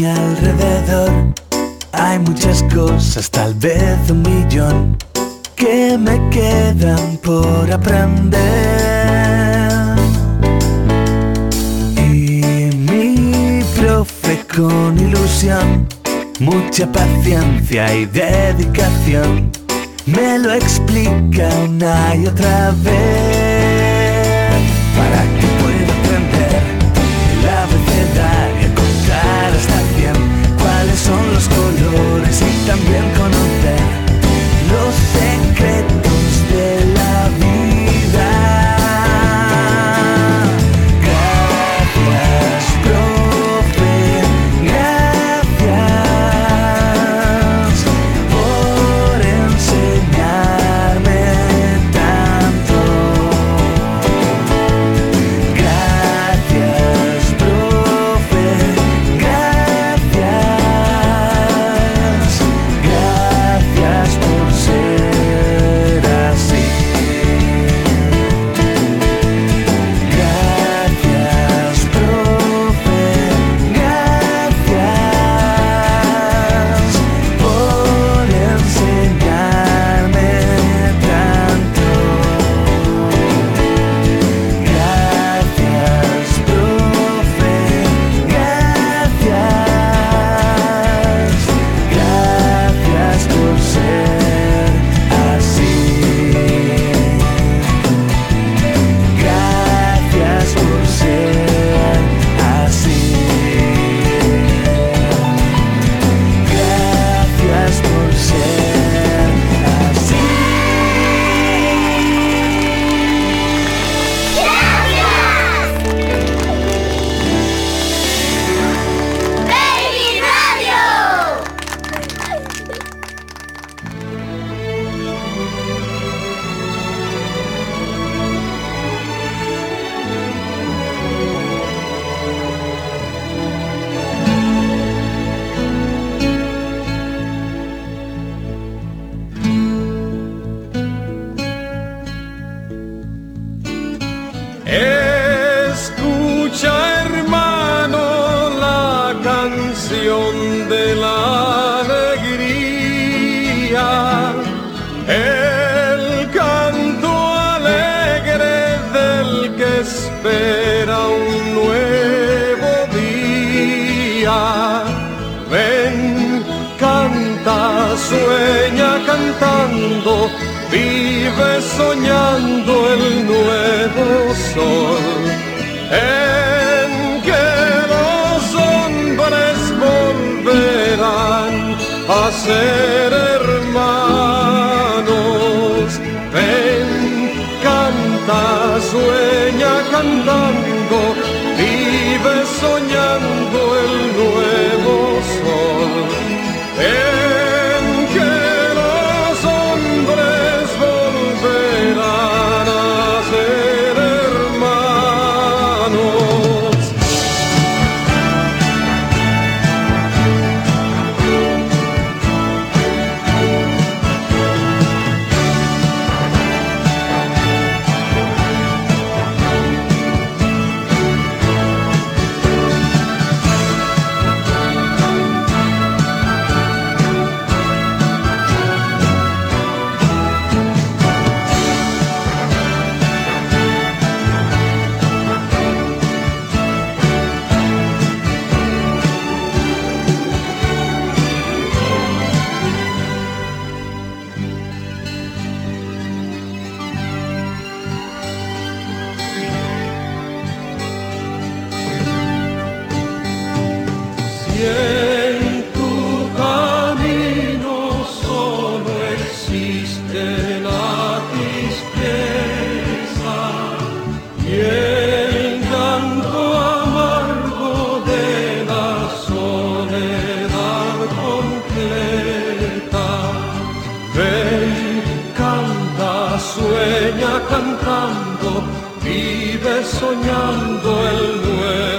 alrededor hay muchas cosas, tal vez 1.000.000, que me quedan por aprender. Y mi profe con ilusión, mucha paciencia y dedicación, me lo explica una y otra vez, para que pueda aprender el abecedario, contar hasta 100, cuáles son los colores y también conocer los secretos de la vida. Gracias, profe, gracias por enseñarme tanto. Gracias, profe, gracias. Gracias por ser así. Gracias, profe, gracias por enseñarme tanto. Gracias, profe, gracias. Gracias por ser así. Gracias por ser así. Gracias por ser así. Baby Radio. Escucha, hermano, la canción de la alegría, el canto alegre del que espera un nuevo día. Ven, canta, sueña cantando, vive soñando el nuevo sol, en que los hombres volverán a ser hermanos. Ven, canta, sueña cantando, vive soñando el nuevo sol, en que los hombres volverán a ser hermanos. Si en tu camino solo existe la tristeza y el canto amargo de la soledad completa, ven, canta, sueña cantando, vive soñando el nuevo